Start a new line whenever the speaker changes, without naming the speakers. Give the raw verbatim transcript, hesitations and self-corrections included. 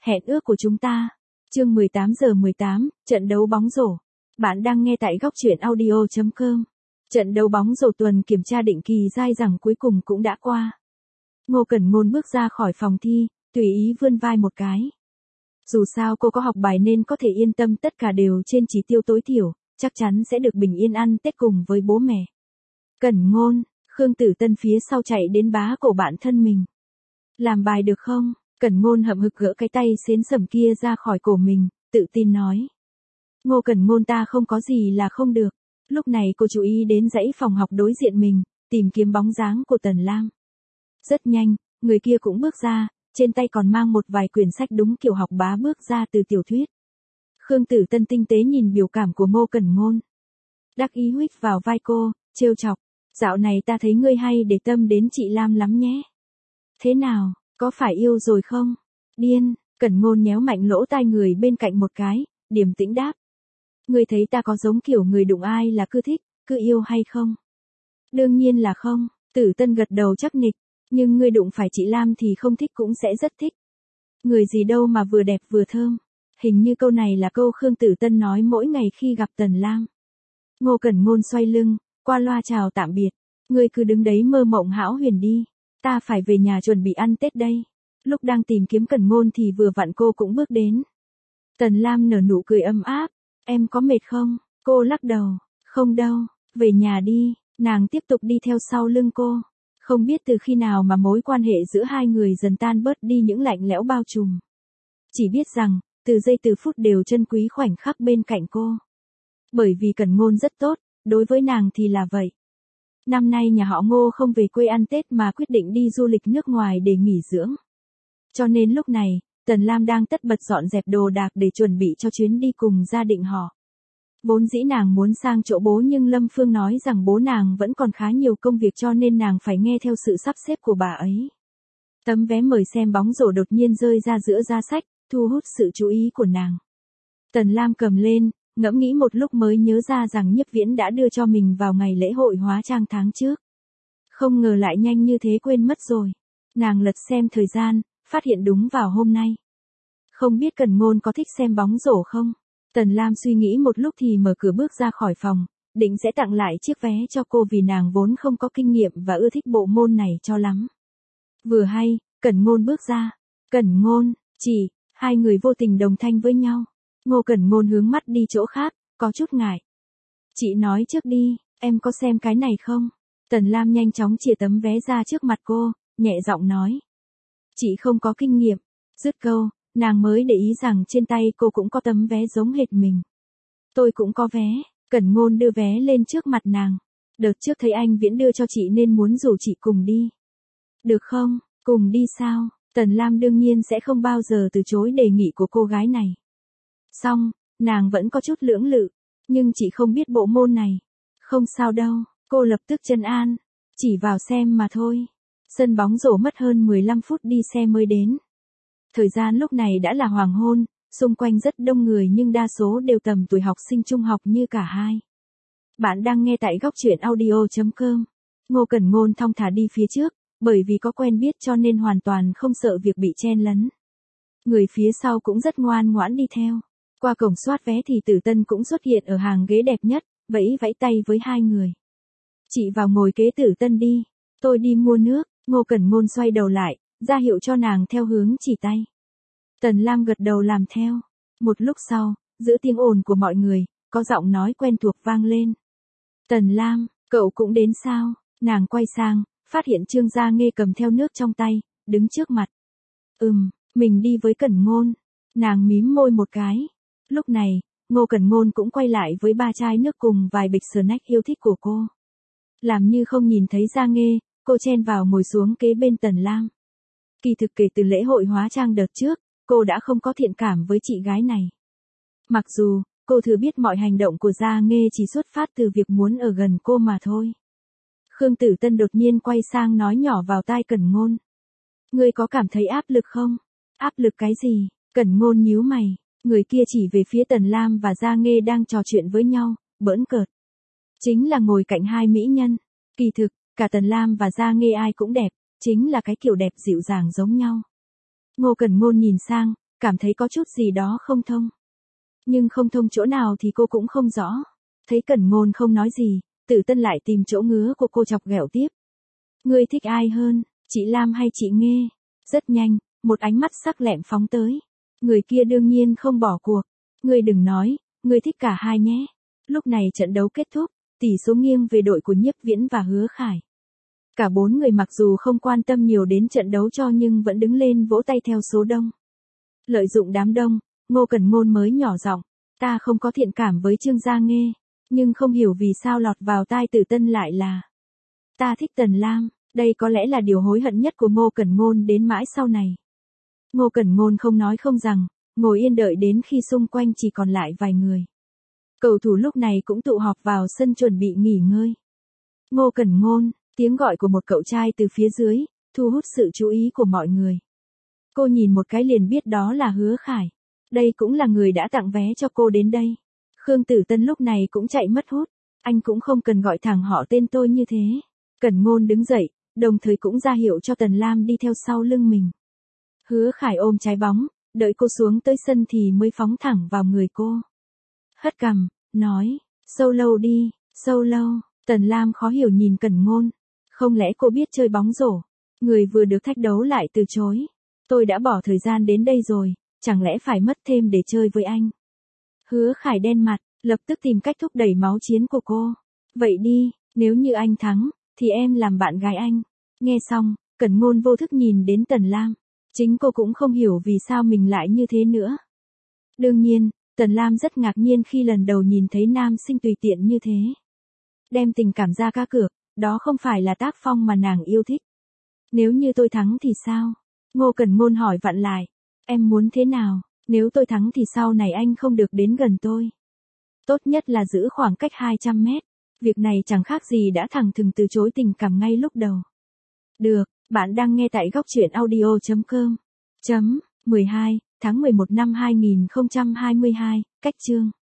Hẹn ước của chúng ta. Chương mười tám giờ mười tám, trận đấu bóng rổ. Bạn đang nghe tại góc truyện audio chấm com. Trận đấu bóng rổ tuần kiểm tra định kỳ dai dẳng cuối cùng cũng đã qua. Ngô Cẩn Ngôn bước ra khỏi phòng thi, tùy ý vươn vai một cái. Dù sao cô có học bài nên có thể yên tâm tất cả đều trên chỉ tiêu tối thiểu, chắc chắn sẽ được bình yên ăn Tết cùng với bố mẹ. Cẩn Ngôn, Khương Tử Tân phía sau chạy đến bá cổ bạn thân mình. Làm bài được không? Cẩn Ngôn hậm hực gỡ cái tay xến sẩm kia ra khỏi cổ mình, tự tin nói. Ngô Cẩn Ngôn ta không có gì là không được. Lúc này cô chú ý đến dãy phòng học đối diện mình, tìm kiếm bóng dáng của Tần Lam. Rất nhanh, người kia cũng bước ra, trên tay còn mang một vài quyển sách đúng kiểu học bá bước ra từ tiểu thuyết. Khương Tử Tân tinh tế nhìn biểu cảm của Ngô Cẩn Ngôn. Đắc ý huých vào vai cô, trêu chọc. Dạo này ta thấy ngươi hay để tâm đến chị Lam lắm nhé. Thế nào, có phải yêu rồi không? Điên, Cẩn Ngôn nhéo mạnh lỗ tai người bên cạnh một cái, điềm tĩnh đáp. Ngươi thấy ta có giống kiểu người đụng ai là cứ thích, cứ yêu hay không? Đương nhiên là không, Tử Tân gật đầu chắc nịch, nhưng ngươi đụng phải chị Lam thì không thích cũng sẽ rất thích. Người gì đâu mà vừa đẹp vừa thơm. Hình như câu này là câu Khương Tử Tân nói mỗi ngày khi gặp Tần Lam. Ngô Cẩn Ngôn xoay lưng, qua loa chào tạm biệt. Ngươi cứ đứng đấy mơ mộng hão huyền đi. Ta phải về nhà chuẩn bị ăn Tết đây. Lúc đang tìm kiếm Cẩn Ngôn thì vừa vặn cô cũng bước đến. Tần Lam nở nụ cười ấm áp. Em có mệt không? Cô lắc đầu. Không đâu, về nhà đi. Nàng tiếp tục đi theo sau lưng cô. Không biết từ khi nào mà mối quan hệ giữa hai người dần tan bớt đi những lạnh lẽo bao trùm. Chỉ biết rằng, từ giây từ phút đều trân quý khoảnh khắc bên cạnh cô. Bởi vì Cẩn Ngôn rất tốt, đối với nàng thì là vậy. Năm nay nhà họ Ngô không về quê ăn Tết mà quyết định đi du lịch nước ngoài để nghỉ dưỡng. Cho nên lúc này, Tần Lam đang tất bật dọn dẹp đồ đạc để chuẩn bị cho chuyến đi cùng gia đình họ. Vốn dĩ nàng muốn sang chỗ bố nhưng Lâm Phương nói rằng bố nàng vẫn còn khá nhiều công việc cho nên nàng phải nghe theo sự sắp xếp của bà ấy. Tấm vé mời xem bóng rổ đột nhiên rơi ra giữa giá sách, thu hút sự chú ý của nàng. Tần Lam cầm lên, ngẫm nghĩ một lúc mới nhớ ra rằng Nhiếp Viễn đã đưa cho mình vào ngày lễ hội hóa trang tháng trước. Không ngờ lại nhanh như thế quên mất rồi. Nàng lật xem thời gian, phát hiện đúng vào hôm nay. Không biết Cẩn Ngôn có thích xem bóng rổ không? Tần Lam suy nghĩ một lúc thì mở cửa bước ra khỏi phòng, định sẽ tặng lại chiếc vé cho cô vì nàng vốn không có kinh nghiệm và ưa thích bộ môn này cho lắm. Vừa hay, Cẩn Ngôn bước ra. Cẩn Ngôn, chị, hai người vô tình đồng thanh với nhau. Ngô Cẩn Ngôn hướng mắt đi chỗ khác, có chút ngại. Chị nói trước đi, em có xem cái này không? Tần Lam nhanh chóng chìa tấm vé ra trước mặt cô, nhẹ giọng nói. Chị không có kinh nghiệm. Dứt câu, nàng mới để ý rằng trên tay cô cũng có tấm vé giống hệt mình. Tôi cũng có vé. Cẩn Ngôn đưa vé lên trước mặt nàng. Đợt trước thấy anh Viễn đưa cho chị nên muốn rủ chị cùng đi. Được không? Cùng đi sao? Tần Lam đương nhiên sẽ không bao giờ từ chối đề nghị của cô gái này. Xong, nàng vẫn có chút lưỡng lự, nhưng chị không biết bộ môn này. Không sao đâu, cô lập tức trấn an. Chỉ vào xem mà thôi. Sân bóng rổ mất hơn mười lăm phút đi xe mới đến. Thời gian lúc này đã là hoàng hôn, xung quanh rất đông người nhưng đa số đều tầm tuổi học sinh trung học như cả hai. Bạn đang nghe tại góc truyện audio chấm com. Ngô Cẩn Ngôn thong thả đi phía trước, bởi vì có quen biết cho nên hoàn toàn không sợ việc bị chen lấn. Người phía sau cũng rất ngoan ngoãn đi theo. Qua cổng soát vé thì Tử Tân cũng xuất hiện ở hàng ghế đẹp nhất, vẫy vẫy tay với hai người. Chị vào ngồi kế Tử Tân đi, tôi đi mua nước. Ngô Cẩn Ngôn xoay đầu lại, ra hiệu cho nàng theo hướng chỉ tay. Tần Lam gật đầu làm theo. Một lúc sau, giữa tiếng ồn của mọi người, có giọng nói quen thuộc vang lên. Tần Lam, cậu cũng đến sao? Nàng quay sang, phát hiện Trương Gia Nghê cầm theo nước trong tay, đứng trước mặt. Ừm, mình đi với Cẩn Ngôn. Nàng mím môi một cái. Lúc này, Ngô Cẩn Ngôn cũng quay lại với ba chai nước cùng vài bịch snack yêu thích của cô. Làm như không nhìn thấy Gia Nghê, cô chen vào ngồi xuống kế bên Tần Lam. Kỳ thực kể từ lễ hội hóa trang đợt trước, cô đã không có thiện cảm với chị gái này. Mặc dù, cô thừa biết mọi hành động của Gia Nghê chỉ xuất phát từ việc muốn ở gần cô mà thôi. Khương Tử Tân đột nhiên quay sang nói nhỏ vào tai Cẩn Ngôn. Ngươi có cảm thấy áp lực không? Áp lực cái gì? Cẩn Ngôn nhíu mày, người kia chỉ về phía Tần Lam và Gia Nghê đang trò chuyện với nhau, bỡn cợt. Chính là ngồi cạnh hai mỹ nhân. Kỳ thực, cả Tần Lam và Gia Nghê ai cũng đẹp, chính là cái kiểu đẹp dịu dàng giống nhau. Ngô Cẩn Ngôn nhìn sang, cảm thấy có chút gì đó không thông. Nhưng không thông chỗ nào thì cô cũng không rõ. Thấy Cẩn Ngôn không nói gì, Tử Tân lại tìm chỗ ngứa của cô chọc ghẹo tiếp. Ngươi thích ai hơn, chị Lam hay chị Nghê? Rất nhanh, một ánh mắt sắc lẹm phóng tới. Người kia đương nhiên không bỏ cuộc. Ngươi đừng nói, ngươi thích cả hai nhé. Lúc này trận đấu kết thúc, tỷ số nghiêng về đội của Nhiếp Viễn và Hứa Khải. Cả bốn người mặc dù không quan tâm nhiều đến trận đấu cho nhưng vẫn đứng lên vỗ tay theo số đông. Lợi dụng đám đông, Ngô Cẩn Ngôn mới nhỏ giọng, ta không có thiện cảm với Trương Gia Nghê, nhưng không hiểu vì sao lọt vào tai Tử Tân lại là ta thích Tần Lam. Đây có lẽ là điều hối hận nhất của Ngô Cẩn Ngôn đến mãi sau này. Ngô Cẩn Ngôn không nói không rằng, ngồi yên đợi đến khi xung quanh chỉ còn lại vài người. Cầu thủ lúc này cũng tụ họp vào sân chuẩn bị nghỉ ngơi. Ngô Cẩn Ngôn, tiếng gọi của một cậu trai từ phía dưới, thu hút sự chú ý của mọi người. Cô nhìn một cái liền biết đó là Hứa Khải. Đây cũng là người đã tặng vé cho cô đến đây. Khương Tử Tân lúc này cũng chạy mất hút. Anh cũng không cần gọi thẳng họ tên tôi như thế. Cẩn Ngôn đứng dậy, đồng thời cũng ra hiệu cho Tần Lam đi theo sau lưng mình. Hứa Khải ôm trái bóng, đợi cô xuống tới sân thì mới phóng thẳng vào người cô. Hất cằm, nói, solo đi, solo. Tần Lam khó hiểu nhìn Cẩn Ngôn. Không lẽ cô biết chơi bóng rổ? Người vừa được thách đấu lại từ chối. Tôi đã bỏ thời gian đến đây rồi, chẳng lẽ phải mất thêm để chơi với anh? Hứa Khải đen mặt, lập tức tìm cách thúc đẩy máu chiến của cô. Vậy đi, nếu như anh thắng, thì em làm bạn gái anh. Nghe xong, Cẩn Ngôn vô thức nhìn đến Tần Lam. Chính cô cũng không hiểu vì sao mình lại như thế nữa. Đương nhiên, Tần Lam rất ngạc nhiên khi lần đầu nhìn thấy nam sinh tùy tiện như thế. Đem tình cảm ra cá cược, đó không phải là tác phong mà nàng yêu thích. Nếu như tôi thắng thì sao? Ngô Cẩn Ngôn hỏi vặn lại. Em muốn thế nào? Nếu tôi thắng thì sau này anh không được đến gần tôi. Tốt nhất là giữ khoảng cách hai trăm mét. Việc này chẳng khác gì đã thẳng thừng từ chối tình cảm ngay lúc đầu. Được, bạn đang nghe tại góc truyện audio chấm com. Chấm, mười hai, tháng mười một năm hai nghìn không trăm hai mươi hai, cách chương.